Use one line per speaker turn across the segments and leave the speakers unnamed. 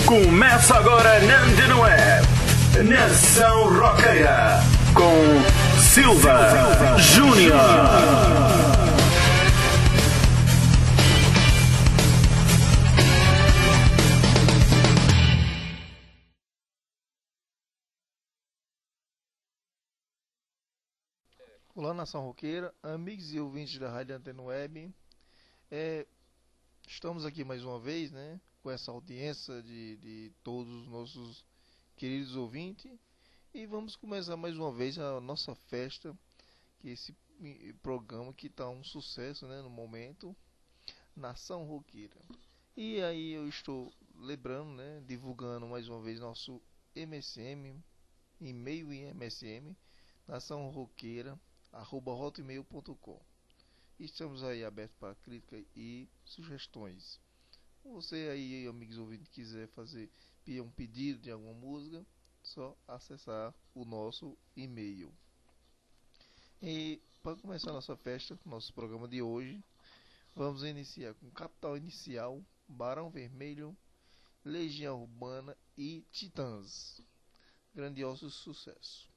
Começa agora na Antena Web, Nação Roqueira, com Silva Júnior.
Olá, Nação Roqueira, amigos e ouvintes da Rádio Antena Web. Estamos aqui mais uma vez, né, com essa audiência de todos os nossos queridos ouvintes. E vamos começar mais uma vez a nossa festa, que esse programa que está um sucesso, né, no momento, Nação Roqueira. E aí eu estou lembrando, né, divulgando mais uma vez nosso MSM, e-mail em MSM, naçãoroqueira@hotmail.com. Estamos aí abertos para crítica e sugestões. Você aí, amigos ouvintes, quiser fazer um pedido de alguma música, só acessar o nosso e-mail. E para começar nossa festa, nosso programa de hoje, vamos iniciar com Capital Inicial, Barão Vermelho, Legião Urbana e Titãs. Grandioso sucesso.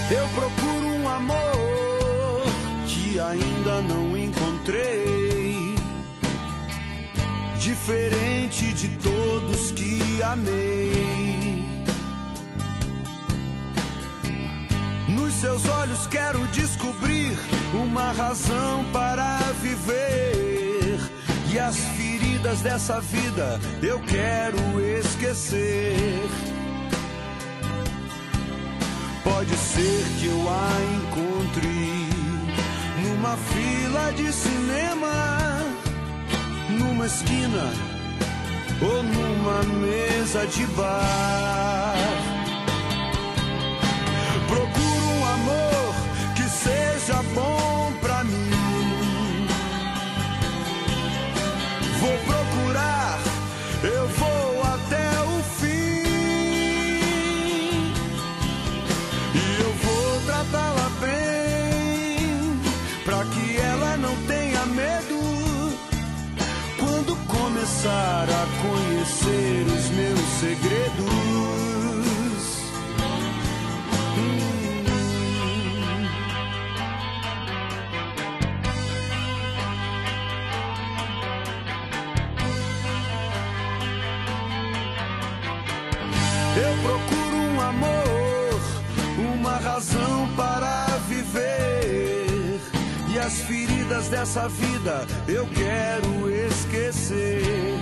Eu procuro um amor que ainda não encontrei, diferente de todos que amei. Nos seus olhos quero descobrir uma razão para viver, e as feridas dessa vida eu quero esquecer. Pode ser que eu a encontre numa fila de cinema, numa esquina ou numa mesa de bar. Procuro um amor que seja bom pra mim. Vou procurar, eu vou até o fim, e eu vou tratá-la bem, pra que ela não tenha medo quando começar a conhecer os meus segredos. Eu procuro um amor, uma razão para viver, e as feridas dessa vida eu quero esquecer.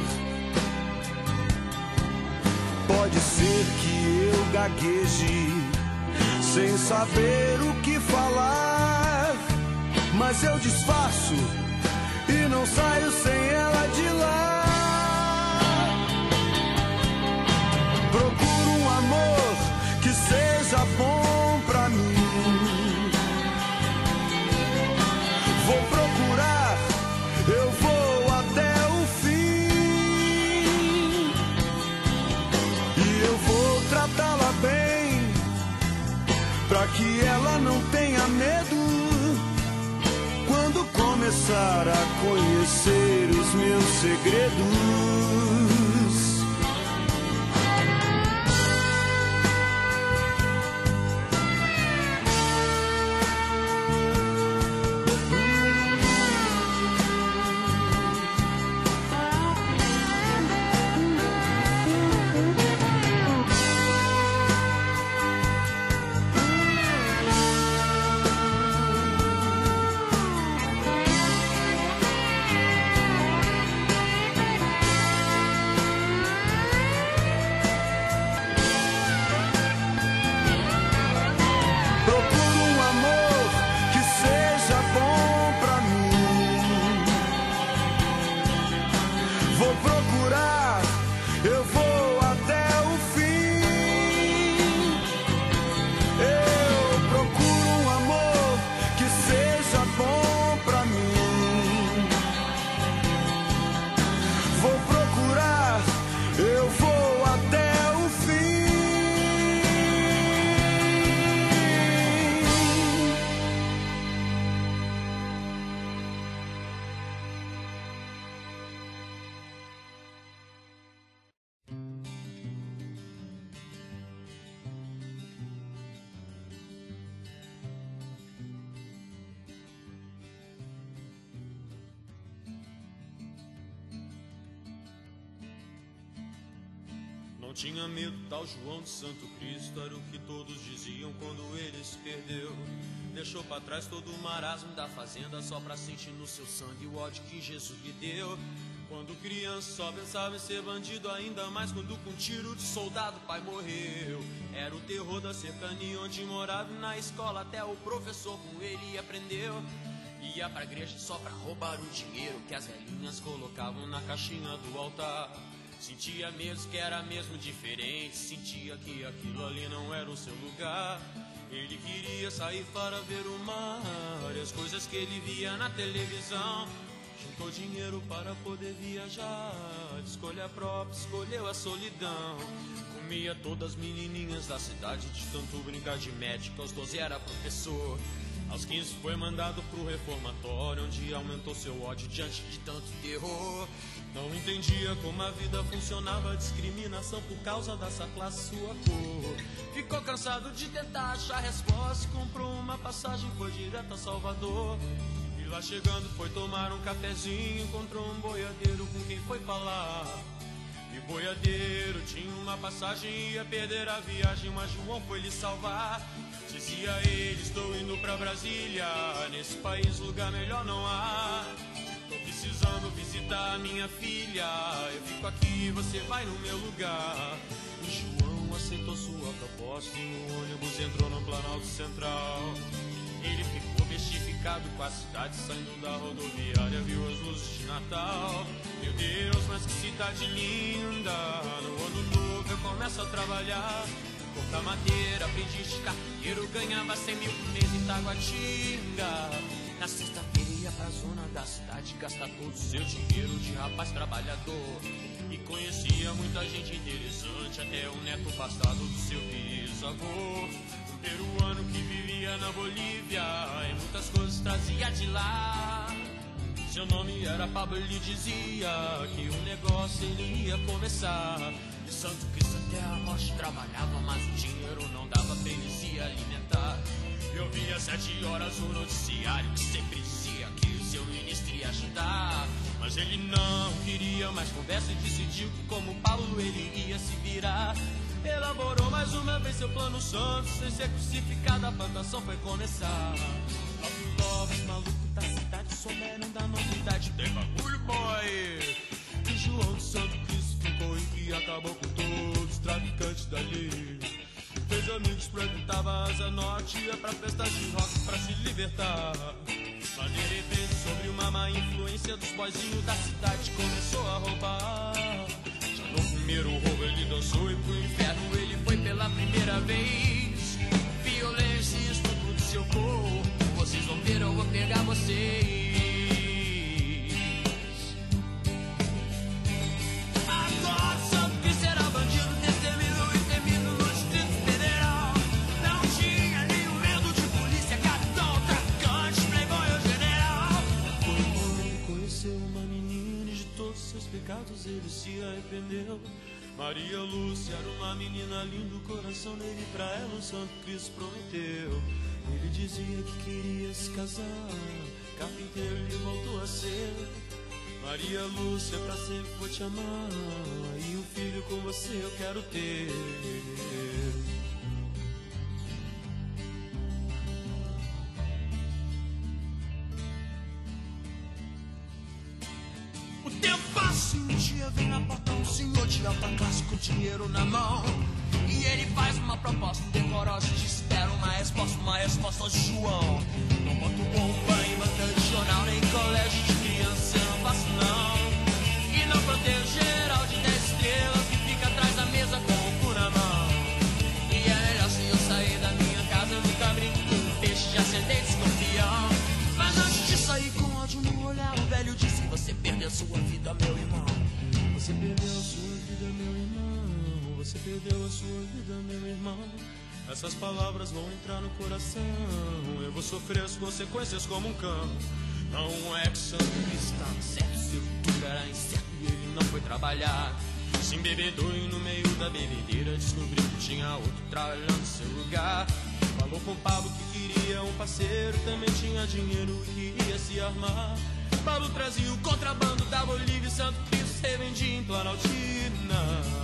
Pode ser que eu gagueje sem saber o que falar, mas eu disfarço e não saio sem ela de lá. Procuro um amor que seja bom pra mim. Vou procurar, eu vou até o fim, e eu vou tratá-la bem, pra que ela não tenha medo quando começar a conhecer os meus segredos.
Não tinha medo, tal João de Santo Cristo, era o que todos diziam quando ele se perdeu. Deixou pra trás todo o marasmo da fazenda, só pra sentir no seu sangue o ódio que Jesus lhe deu. Quando criança só pensava em ser bandido, ainda mais quando com tiro de soldado o pai morreu. Era o terror da cercania onde morava, e na escola até o professor com ele aprendeu. Ia pra igreja só pra roubar o dinheiro que as velhinhas colocavam na caixinha do altar. Sentia mesmo que era mesmo diferente, sentia que aquilo ali não era o seu lugar. Ele queria sair para ver o mar e as coisas que ele via na televisão. Juntou dinheiro para poder viajar, de escolha própria, escolheu a solidão. Comia todas as menininhas da cidade, de tanto brincar de médico, aos 12 era professor. Aos 15 foi mandado pro reformatório, onde aumentou seu ódio diante de tanto terror. Não entendia como a vida funcionava, discriminação por causa dessa classe, sua cor. Ficou cansado de tentar achar resposta, comprou uma passagem, foi direto a Salvador. E lá chegando foi tomar um cafezinho, encontrou um boiadeiro com quem foi falar. E o boiadeiro tinha uma passagem, ia perder a viagem, mas João foi lhe salvar. Dizia ele, estou indo pra Brasília, nesse país lugar melhor não há. Tô precisando visitar a minha filha, eu fico aqui, você vai no meu lugar. E João aceitou sua proposta e o ônibus entrou no Planalto Central. Ele ficou bestificado com a cidade, saindo da rodoviária, viu as luzes de Natal. Meu Deus, mas que cidade linda, no ano novo eu começo a trabalhar. Cortar madeira, aprendiz de carpinteiro, ganhava 100 mil por mês em Taguatinga. Na sexta-feira ia pra zona da cidade, gastar todo o seu dinheiro de rapaz trabalhador. E conhecia muita gente interessante, até o neto bastardo do seu bisavô. Um peruano que vivia na Bolívia, e muitas coisas trazia de lá. Seu nome era Pablo, ele dizia que um negócio ele ia começar. E Santo Cristo até a morte trabalhava, mas o dinheiro não dava pra ele se alimentar. Eu via 7 horas o noticiário que sempre dizia que o seu ministro ia ajudar. Mas ele não queria mais conversa e decidiu que como Paulo ele ia se virar. Elaborou mais uma vez seu plano santo, sem ser crucificado a plantação foi começar. Os malucos da cidade souberam da novidade, tem bagulho boy. E João de Santo Cristo ficou em que acabou com todos os traficantes dali. Fez amigos, frequentava a Asa Norte, ia pra festas de rock pra se libertar. Mas de repente, sobre uma má influência dos boizinhos da cidade, começou a roubar. Já no primeiro roubo ele dançou e pro inferno ele foi pela primeira vez. Violência e estupro do seu corpo, vocês vão ver, eu vou pegar vocês. Agora Santo Cristo era bandido, destemido e temido no Distrito Federal. Não tinha nenhum medo de polícia, capitão, traficante, playboy ou general. Foi quando ele conheceu uma menina e de todos seus pecados ele se arrependeu. Maria Lúcia era uma menina linda, o coração dele pra ela o Santo Cristo prometeu. Ele dizia que queria se casar, carpinteiro ele voltou a ser. Maria Lúcia, pra sempre vou te amar, e um filho com você eu quero ter. O tempo passa e um dia vem na porta um senhor de alta classe com dinheiro na mão. E ele faz uma proposta indecorosa, te espera uma resposta de João. Não boto bomba em banca de jornal, nem colégio de criança, eu não faço não. E não protejo geral de 10 estrelas que fica atrás da mesa com o cu na mão. E é melhor se eu sair da minha casa, eu nunca brinco com peixe, já sentei desconfião. Mas antes de sair com ódio no olhar, o velho disse: você perdeu sua vida, meu irmão. Você perdeu a sua vida, meu irmão. Você perdeu a sua vida, meu irmão. Essas palavras vão entrar no coração. Eu vou sofrer as consequências como um cão. Não é que Santo Cristo estava certo, seu futuro era incerto e ele não foi trabalhar. Se embebedou e no meio da bebedeira descobriu que tinha outro trabalhando no seu lugar. Falou com Pablo que queria um parceiro, também tinha dinheiro e queria se armar. Pablo trazia o contrabando da Bolívia e Santo Cristo se vendia em Planaltina.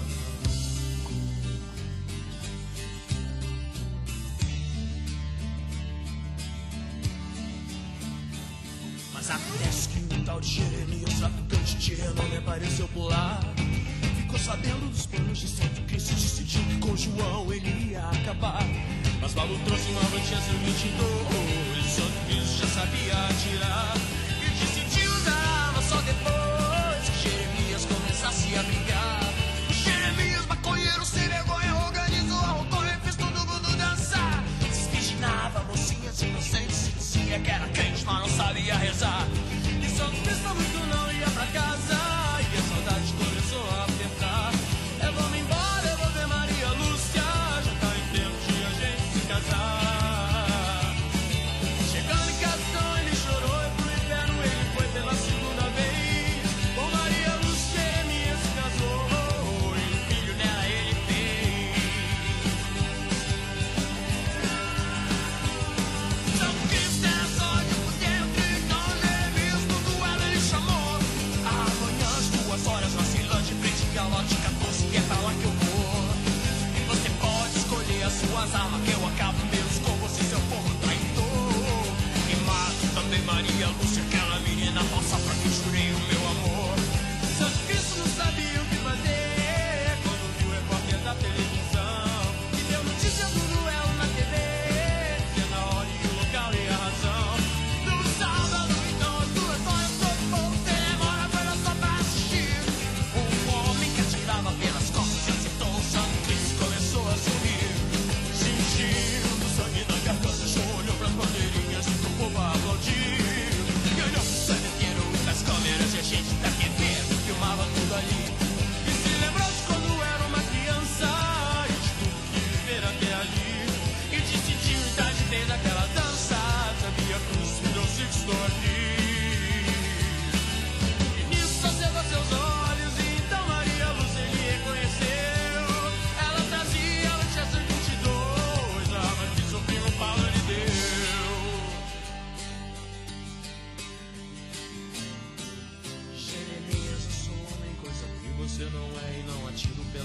Acontece que um tal de Jeremias, traficante de renome, apareceu por lá. Ficou sabendo dos planos de Santo Cristo e decidiu que com João ele ia acabar. Mas Paulo trouxe uma Avantia 122, Santo Cristo já sabia atirar. E decidiu usar a arma só depois que Jeremias começasse a brigar. O Jeremias, maconheiro sem vergonha, organizou a rotonha e fez todo mundo dançar. Se esquiginava mocinhas inocentes, se dizia que era crente, mas não sabia rezar. E Santo Cristo muito não ia pra casa, e a saudade começou a apertar. Eu vou me embora, eu vou ver Maria Lúcia, já tá em tempo de a gente se casar.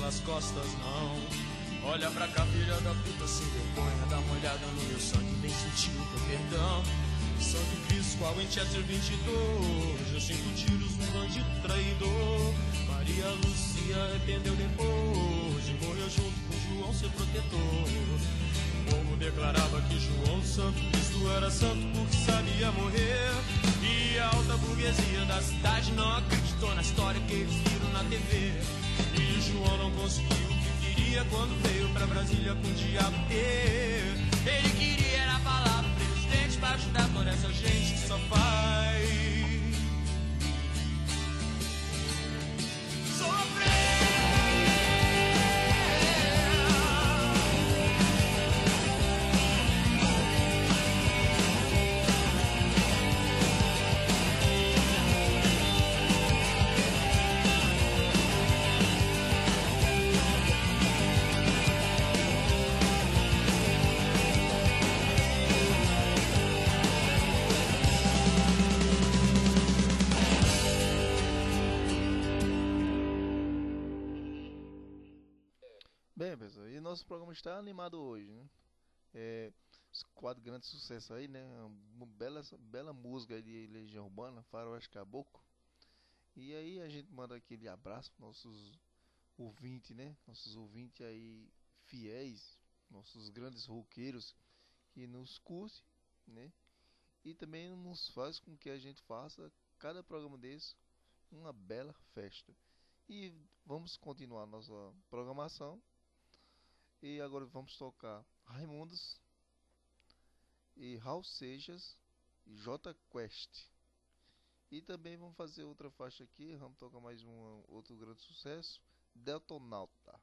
nas costas, não. Olha pra cá, filha da puta, sem vergonha. Dá uma olhada no meu sangue, vem sentir o teu perdão. Sangue Cristo, qual em Chester 22. Eu sinto tiros no bandido traidor. Maria Lúcia arrependeu depois e morreu junto com João, seu protetor. O povo declarava que João Santo Cristo era santo porque sabia morrer. E a alta burguesia da cidade não acreditou na história que eles viram na TV. E João não conseguiu o que queria quando veio pra Brasília com o diabo. Ele queria era a palavra presidente pra ajudar toda essa gente que só faz sofrer.
Bem, pessoal, e nosso programa está animado hoje, né? Os 4 grandes sucessos aí, né? Uma bela música aí de Legião Urbana, Faroeste Caboclo. E aí a gente manda aquele abraço para nossos ouvintes, né? Nossos ouvintes aí fiéis, nossos grandes roqueiros que nos curtem, né? E também nos faz com que a gente faça cada programa desse uma bela festa. E vamos continuar nossa programação. E agora vamos tocar Raimundos e Raul Seixas e J Quest. E também vamos fazer outra faixa aqui, vamos tocar mais outro grande sucesso, Deltonauta.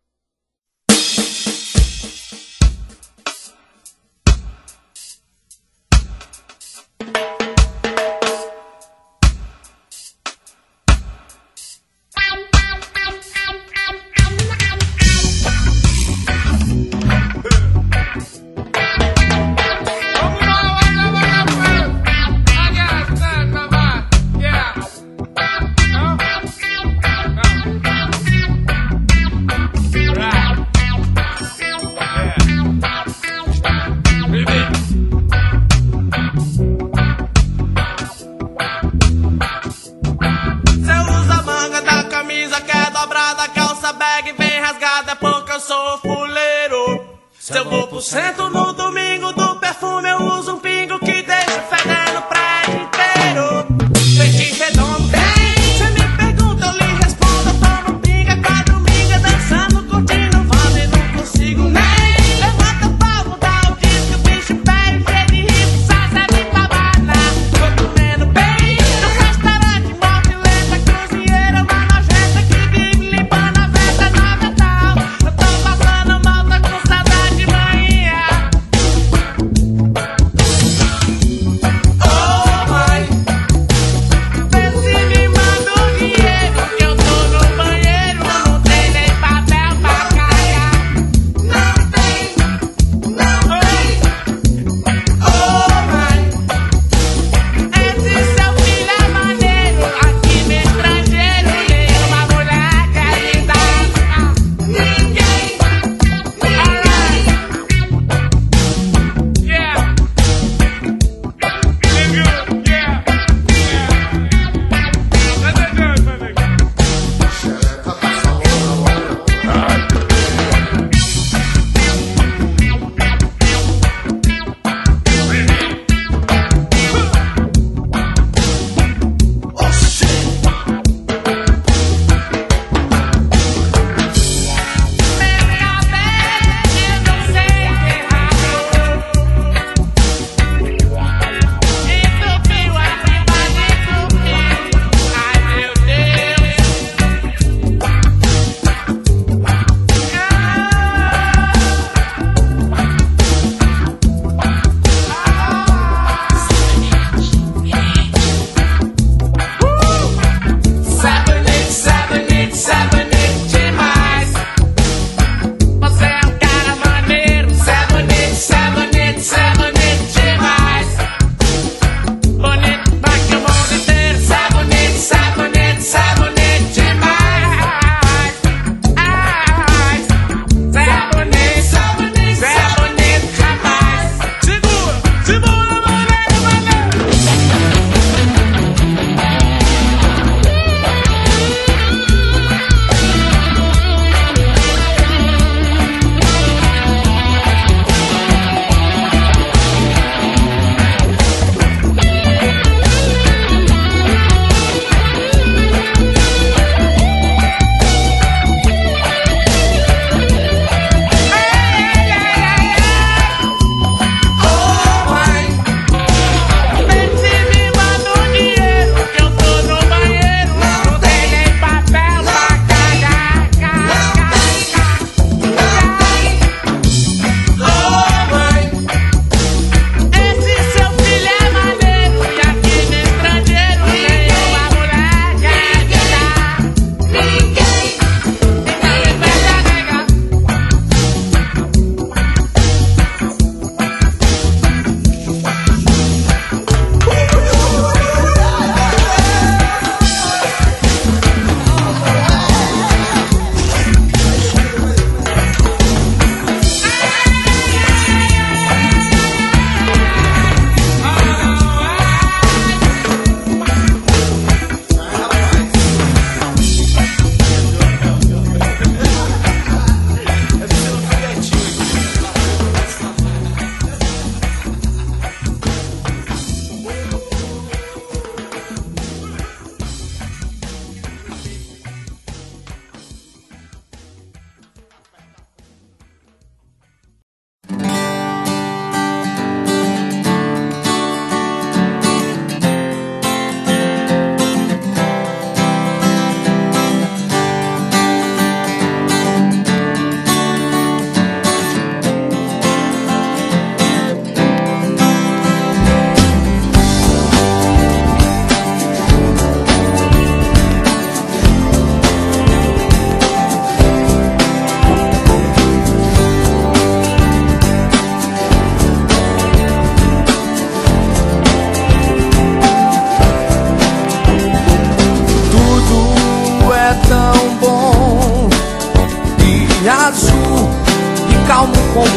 Se eu vou pro centro no domingo do perfume, eu uso um pingo que deixa fedendo o prédio inteiro. Peixe redondo, vem, cê me pergunta, eu lhe respondo. Eu tomo pinga com a dominga, dançando, curtindo, vale, não consigo nem. Levanta o pau, dá o disco, o bicho pede, cheio de rico, só serve pra bailar. Tô comendo bem, no restaurante, morte lenta, cozinheira, uma nojenta que vive limpando a venta no Natal. Eu tô passando mal, tô com saudade de manhã.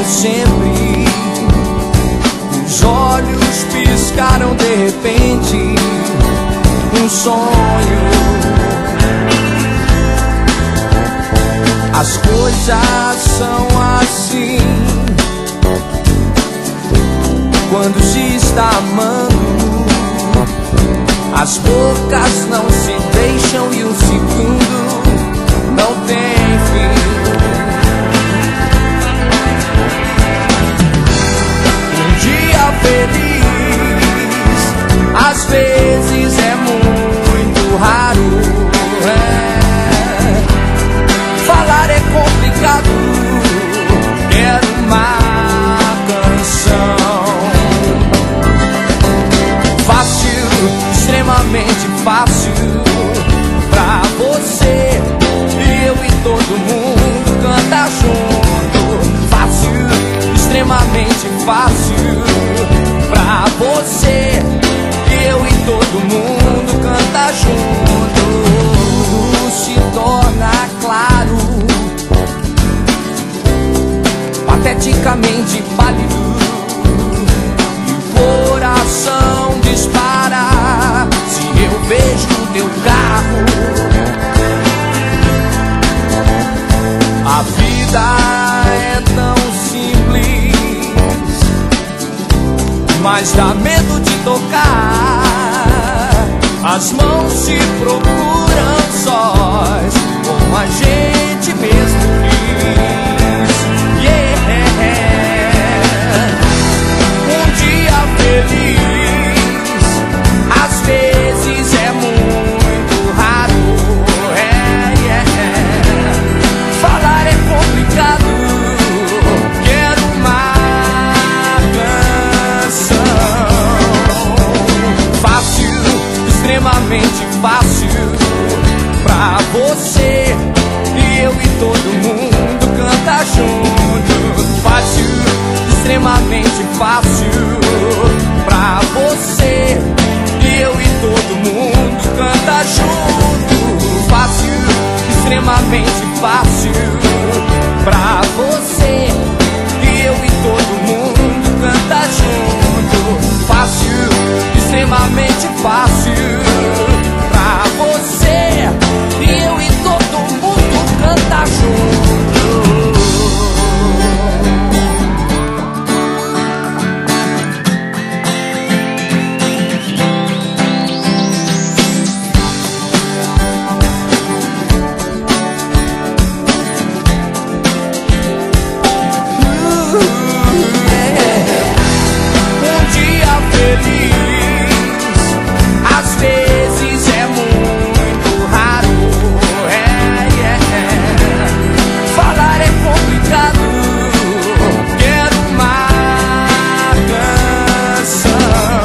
sempre. Os olhos piscaram de repente, um sonho. As coisas são assim quando se está amando. As bocas não se deixam e um segundo não tem fim. Um dia feliz às vezes é muito raro. Falar é complicado, quero uma canção. Fácil, extremamente fácil pra você, eu e todo mundo canta junto. Fácil, extremamente fácil pra você, eu e todo mundo canta junto. Tudo se torna claro, pateticamente pálido, e o coração dispara se eu vejo teu carro. A vida é tão simples, mas dá medo de tocar. As mãos se procuram sós, como a gente mesmo quis. Um dia feliz às vezes é muito raro. Falar é complicado, quero uma canção. Fácil, extremamente fácil pra você, eu e todo mundo canta junto. Fácil, extremamente fácil pra você, eu e todo mundo canta junto. Fácil, extremamente fácil pra você, eu e todo mundo canta junto. Fácil, extremamente fácil pra você, eu e todo mundo canta junto. Um dia feliz às vezes é muito raro. Falar é complicado, quero uma canção.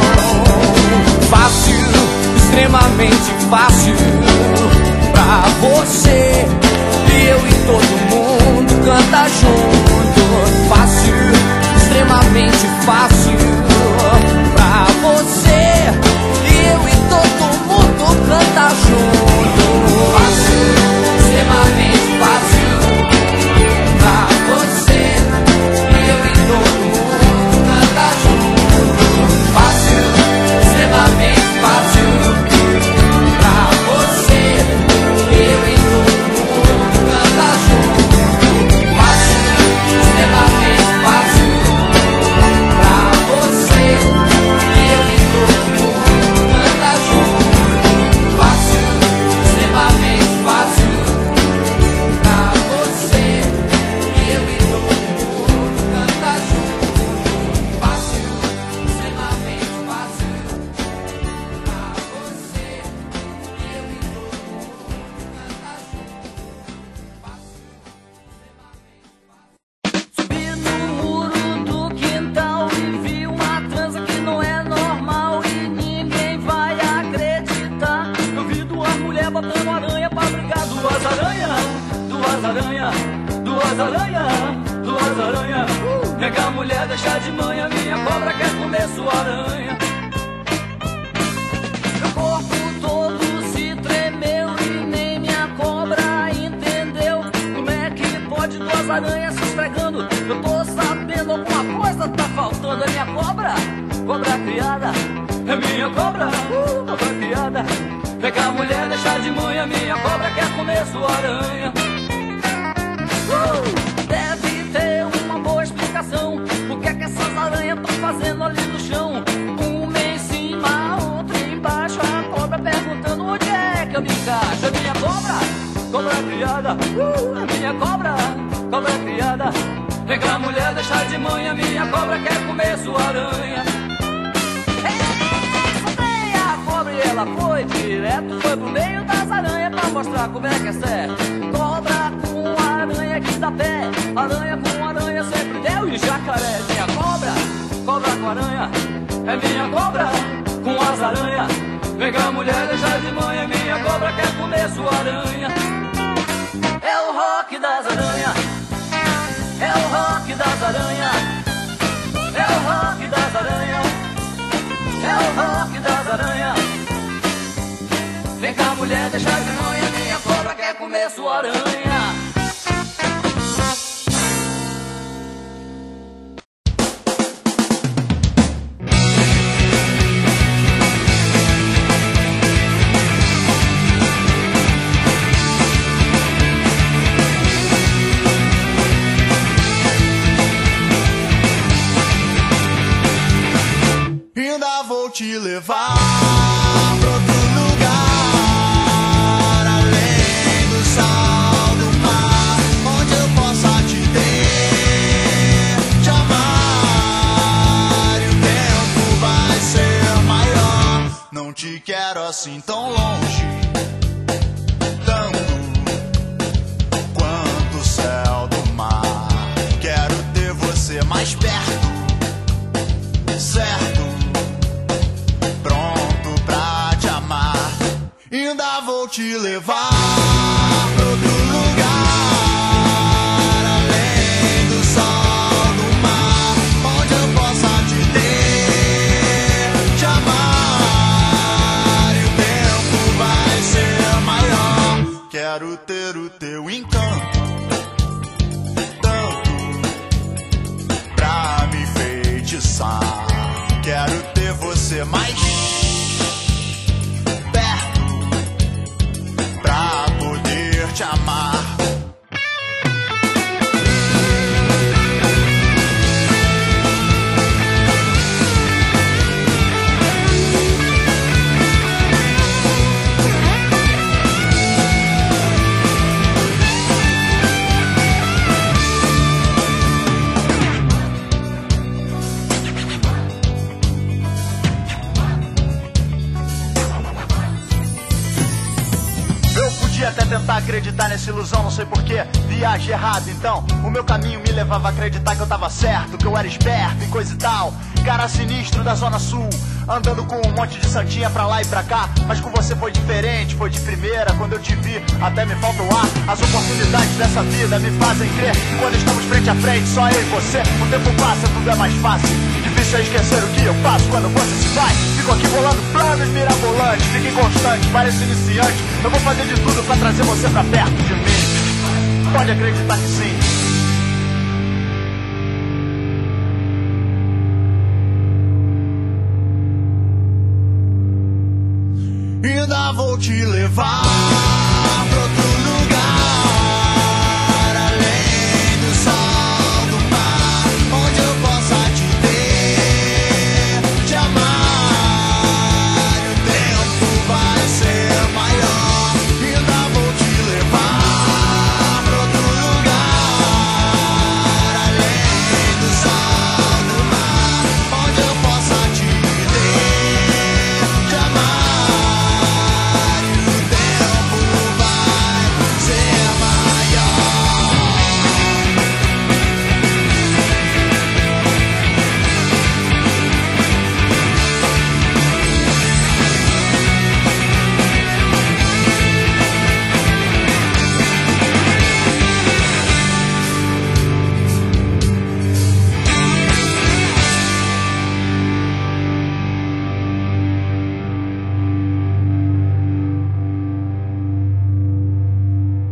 Fácil, extremamente fácil pra você, eu e todo mundo canta junto. Fácil, extremamente fácil pra você, eu e todo mundo canta junto. Fácil, extremamente fácil pra você, eu e todo mundo canta junto. Fácil, extremamente fácil pra você, eu e todo mundo canta junto. Fácil, extremamente fácil pra você, eu e todo mundo canta junto. Fácil, extremamente fácil pra você, eu e todo mundo canta junto. Fácil, extremamente fácil pra você, eu e todo mundo canta junto.
Subi no muro do quintal e vi uma transa que não é normal e ninguém vai acreditar. Eu vi duas mulheres botando aranha pra brigar. Duas aranhas, duas aranhas, duas aranhas, duas aranhas. Pega a mulher, deixa de manhã, minha cobra quer comer sua aranha. Meu corpo todo se tremeu e nem minha cobra entendeu. Como é que pode duas aranhas se esfregando? Eu tô gostando, é minha cobra, cobra criada. É minha cobra, cobra criada. Vem cá, mulher, deixa de manhã, minha cobra quer comer sua aranha. Deve ter uma boa explicação. O que é que essas aranhas estão fazendo ali no chão? Uma em cima, outra embaixo. A cobra perguntando onde é que eu me encaixo. É minha cobra, cobra criada. É minha cobra, cobra criada. Vem cá, mulher, deixa de manhã, minha cobra quer comer sua aranha. Ela foi direto, foi pro meio das aranhas pra mostrar como é que é certo. Cobra com aranha que dá pé, aranha com aranha sempre deu e jacaré. Minha cobra, cobra com aranha, é minha cobra com as aranhas. Vem cá, mulher, deixa de manhã, minha cobra quer comer sua aranha. É o rock das aranhas, é o rock das aranhas, é o rock das aranhas, é o rock das aranhas. Vem cá, mulher, deixa de manhã, minha cobra quer comer sua aranha.
Ainda vou te levar pra outro lugar, além do sal do mar, onde eu possa te ter, te amar, e o tempo vai ser maior. Não te quero assim tão longe, tanto quanto o céu do mar. Quero ter você mais perto, certo? Pronto pra te amar. Ainda vou te levar pra outro lugar, além do sol do mar, onde eu possa te ter, te amar, e o tempo vai ser maior. Quero ter o teu encanto, tanto pra me enfeitiçar. Quero ter você mais perto pra poder te amar. Até tentar acreditar nessa ilusão, não sei porquê, viagem errado. Então, o meu caminho me levava a acreditar que eu tava certo, que eu era esperto e coisa e tal. Cara sinistro da Zona Sul, andando com um monte de santinha pra lá e pra cá. Mas com você foi diferente, foi de primeira. Quando eu te vi, até me falta o ar. As oportunidades dessa vida me fazem crer que quando estamos frente a frente, só eu e você, o tempo passa, tudo é mais fácil. Difícil é esquecer o que eu faço quando você se vai. Fico aqui bolando planos mirabolantes, fique constante, pareço iniciante. Eu vou fazer de tudo pra trazer você pra perto de mim. Pode acreditar que sim. Ainda vou te levar pra outro lugar, além do sol do mar, onde eu possa te ter, te amar, e o tempo vai ser maior. Ainda vou te levar pra outro lugar, além do sol do mar, onde eu possa te ter, te amar.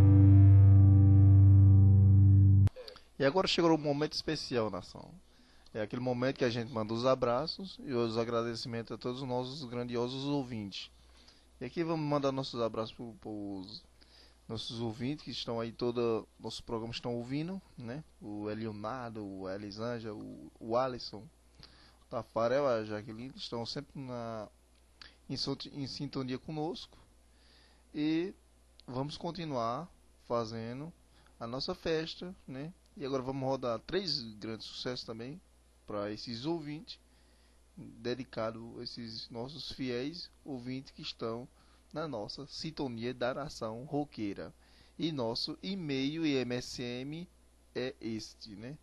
E agora chegou um momento especial, nação. É aquele momento que a gente manda os abraços e os agradecimentos a todos os nossos grandiosos ouvintes. E aqui vamos mandar nossos abraços para os nossos ouvintes que estão aí, todo nossos programas estão ouvindo, né? O Elionardo, o Elisângela, o Alisson, o Tafarel, a Jaqueline, estão sempre em sintonia conosco. E vamos continuar fazendo a nossa festa, né? E agora vamos rodar 3 grandes sucessos também para esses ouvintes, dedicado a esses nossos fiéis ouvintes que estão na nossa sintonia da nação roqueira. E nosso e-mail e MSM é este, né?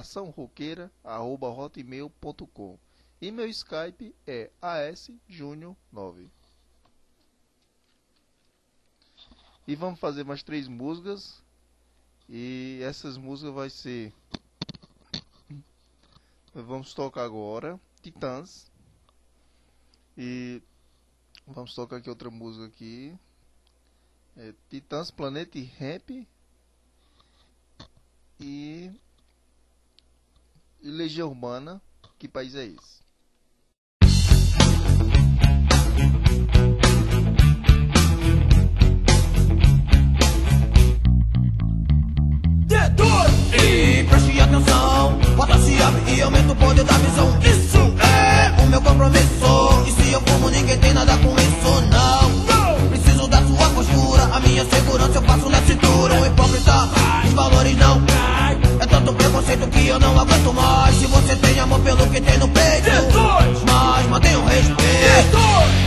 naçãoroqueira@hotmail.com. E meu Skype é asjunior9. E vamos fazer mais 3 músicas. E essas músicas vai ser... Vamos tocar agora Titãs. E vamos tocar aqui outra música aqui. Titãs, Planeta e Rap. E Legião Urbana. Que país é esse?
E preste atenção, bota-se abre e aumenta o poder da visão. Isso é o meu compromisso. E se eu fumo, ninguém tem nada com isso, não. Preciso da sua postura, a minha segurança eu passo na cintura. O hipócrita, os valores não. É tanto preconceito que eu não aguento mais. Se você tem amor pelo que tem no peito, mas mantenha o respeito.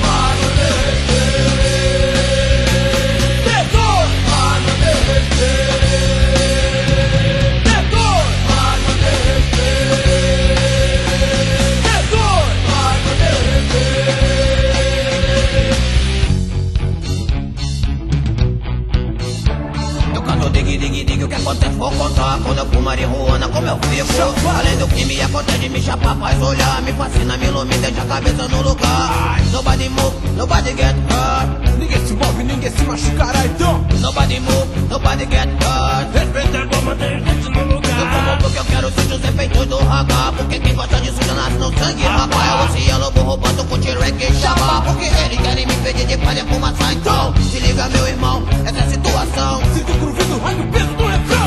O que acontece vou contar. Quando eu fumo marihuana, como eu fico. Além do que me acontece, me chapa, faz olhar. Me fascina, me ilumina, deixa a cabeça no lugar. Nobody move, nobody get hurt.
Ninguém se move, ninguém se machucará então.
Nobody move, nobody get hurt.
Respeita a goma, tem gente no lugar.
Eu fumo porque eu quero sentir os efeitos do raga. Porque quem gosta disso já nasce no sangue, rapaz. Eu ouço lobo roubando com T-Rex e chapa. Porque eles querem me impedir de fazer fumaça. Então, se liga meu irmão, essa é a situação.
Sinto o groove do raio, o peso do refrão.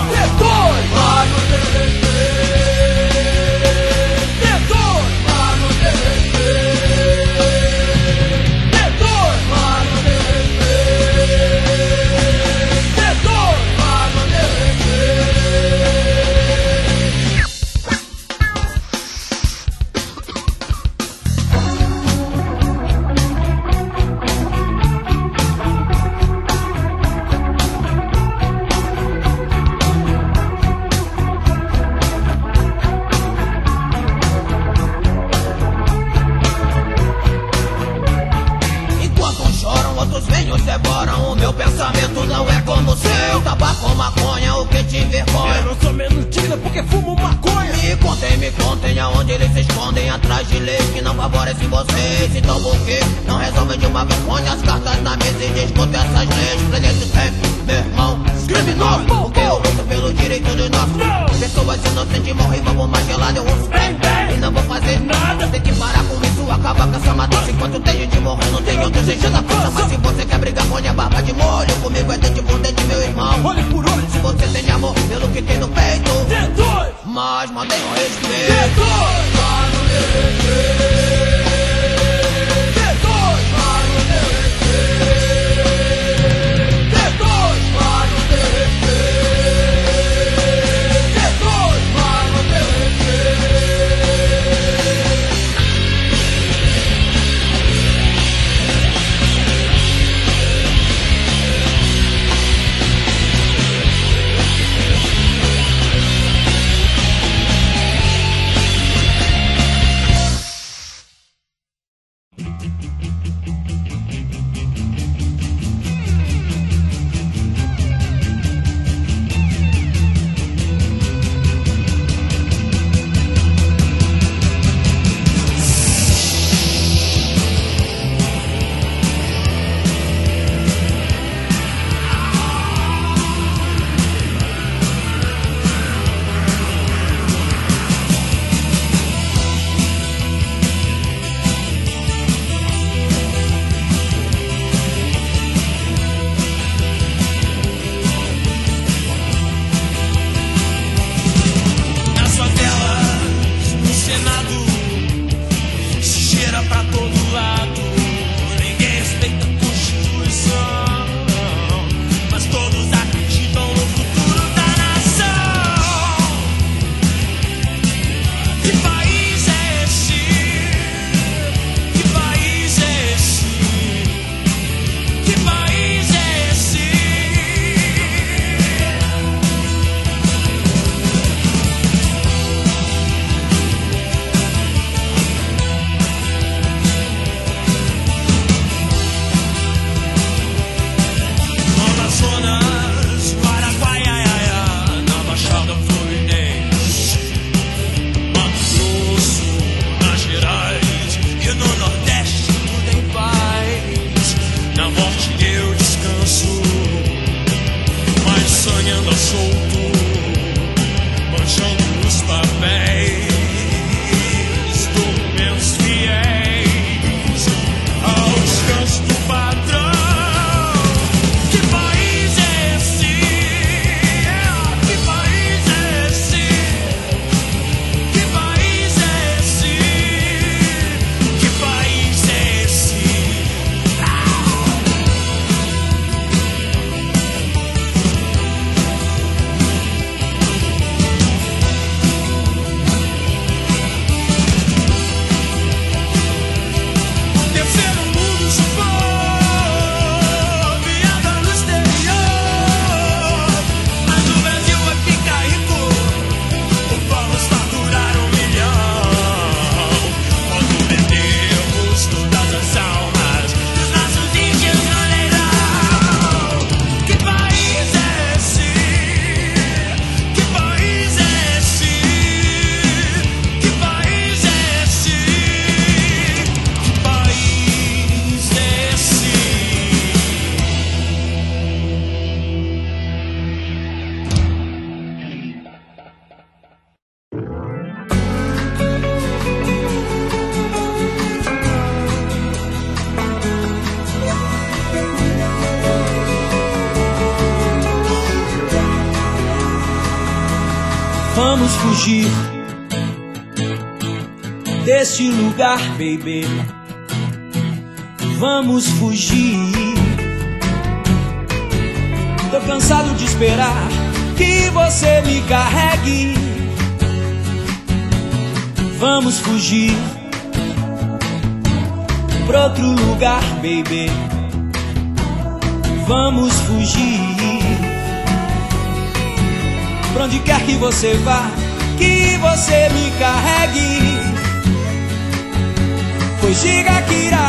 Vamos fugir deste lugar, baby. Vamos fugir. Tô cansado de esperar que você me carregue. Vamos fugir pra outro lugar, baby. Vamos fugir. Pra onde quer que você vá, que você me carregue. Pois diga que irá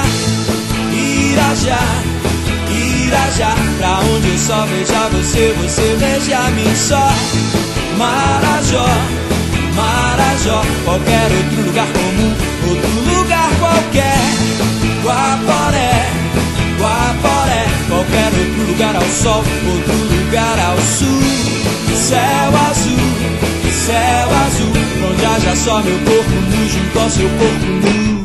já pra onde eu só veja você, você veja-me só. Marajó, Marajó, qualquer outro lugar comum, outro lugar qualquer. Guaporé, Guaporé, qualquer outro lugar ao sol, outro lugar ao sul. Céu azul, onde haja só meu corpo nu junto ao seu corpo nu.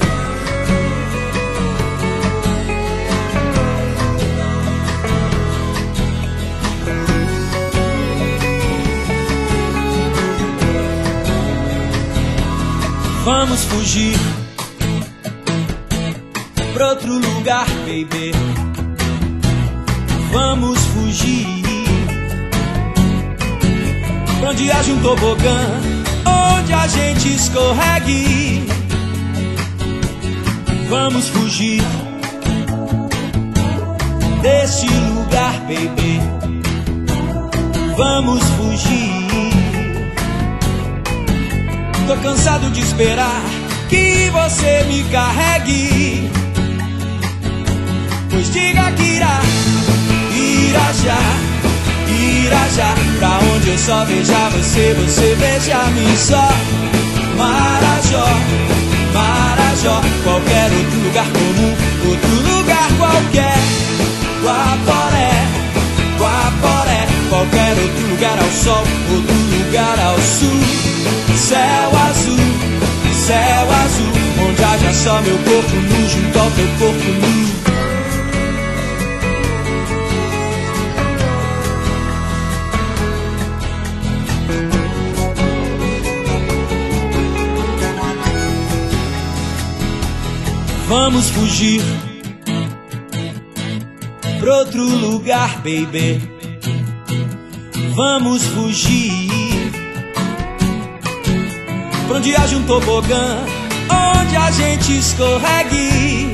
Vamos fugir pra outro lugar, baby. Vamos fugir pra onde haja um tobogã, onde a gente escorregue. Vamos fugir deste lugar, baby. Vamos fugir. Tô cansado de esperar que você me carregue. Pois diga que irá já pra onde eu só veja você, você veja-me só. Marajó, Marajó, qualquer outro lugar comum, outro lugar qualquer. Guaporé, Guaporé, qualquer outro lugar ao sol, outro lugar ao sul. Céu azul, onde haja só meu corpo nu junto ao teu corpo nu. Vamos fugir pra outro lugar, baby. Vamos fugir pra onde haja um tobogã, onde a gente escorregue.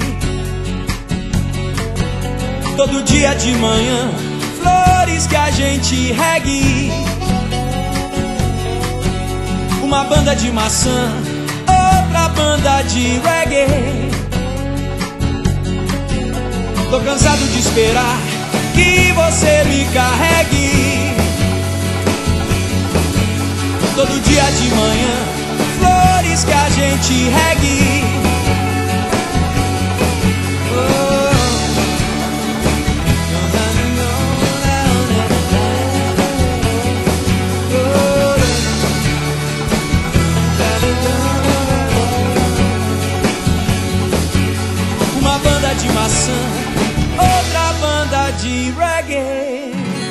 Todo dia de manhã, flores que a gente regue. Uma banda de maçã, outra banda de reggae. Tô cansado de esperar que você me carregue. Todo dia de manhã, flores que a gente regue. Uma banda de maçã, outra banda de reggae.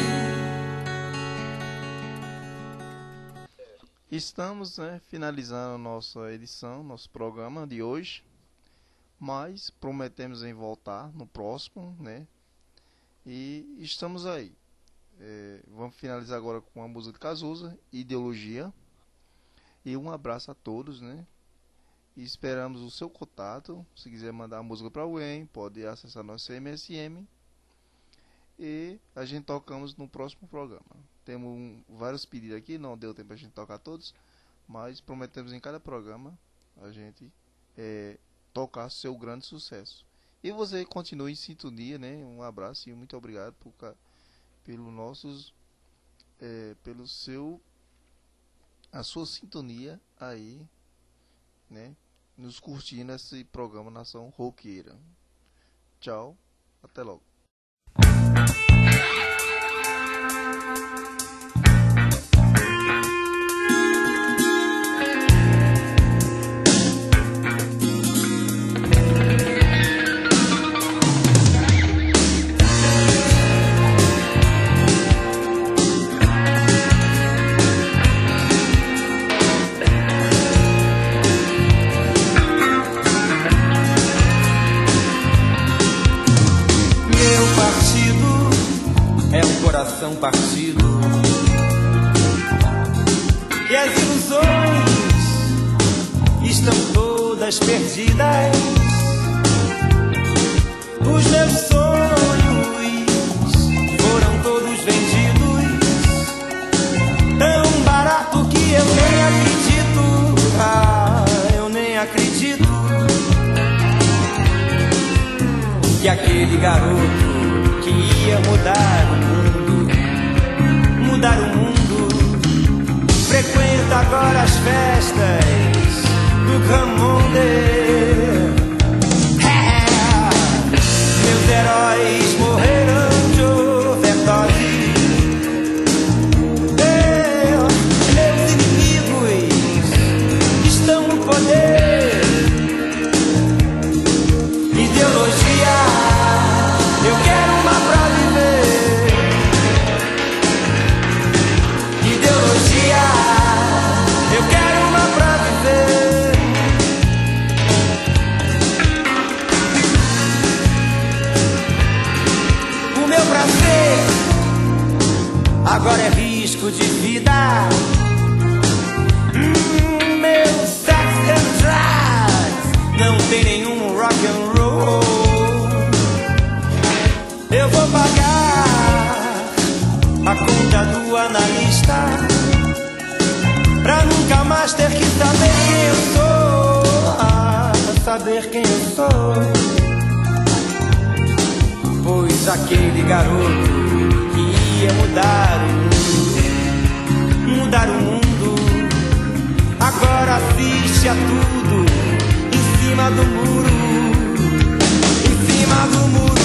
Estamos, finalizando a nossa edição, nosso programa de hoje, mas prometemos em voltar no próximo, e estamos aí. Vamos finalizar agora com a música de Cazuza, Ideologia, e um abraço a todos, e esperamos o seu contato. Se quiser mandar a música para alguém, pode acessar nosso MSM e a gente tocamos no próximo programa. Temos vários pedidos aqui, não deu tempo a gente tocar todos, mas prometemos em cada programa a gente tocar seu grande sucesso. E você continue em sintonia, um abraço e muito obrigado a sua sintonia aí, nos curtindo esse programa Nação Roqueira. Tchau, até logo.
coração partido. E as ilusões estão todas perdidas. Os meus sonhos foram todos vendidos, tão barato que eu nem acredito. Ah, eu nem acredito que aquele garoto que ia mudar o mundo, frequenta agora as festas do Camonde. Meus heróis morreram de overdose. Meus inimigos estão no poder. Ideologia, eu quero uma pra viver. Ideologia, eu quero uma pra viver. O meu prazer agora é risco de vida. Meu sex and drugs não tem nenhum rock and roll. Eu vou pagar a conta do analista pra nunca mais ter que saber quem eu sou. Ah, saber quem eu sou. Pois aquele garoto que ia mudar o mundo, agora assiste a tudo em cima do muro, em cima do muro.